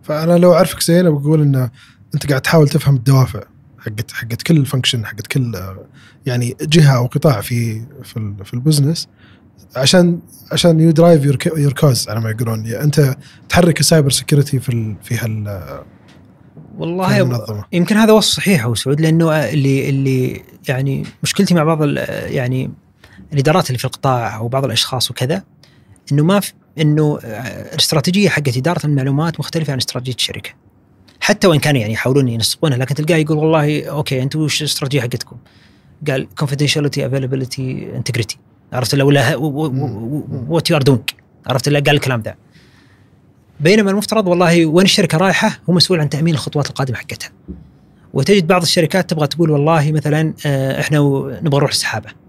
فانا لو اعرفك زين بقول ان انت قاعد تحاول تفهم الدوافع حقت كل فانكشن، حقت كل يعني جهه او قطاع في البزنس، عشان يو درايف يور كوز على ما يقولون. يعني انت تحرك السايبر سيكيورتي في والله يمكن هذا وصف صحيح أو سعود، لأنه اللي يعني مشكلتي مع بعض يعني الإدارات اللي في القطاع أو بعض الأشخاص وكذا، إنه الاستراتيجية حقت إدارة المعلومات مختلفة عن استراتيجية الشركة، حتى وإن كانوا يعني يحاولون ينسقونها، لكن تلقاه يقول والله أوكي أنتوا وش الاستراتيجية حقتكم؟ قال confidentiality availability integrity، عرفت ولا what you are doing، عرفت قال الكلام ذا. بينما المفترض والله وين الشركة رايحة هو مسؤول عن تأمين الخطوات القادمة حقتها. وتجد بعض الشركات تبغى تقول والله مثلا إحنا نبغى نروح السحابة،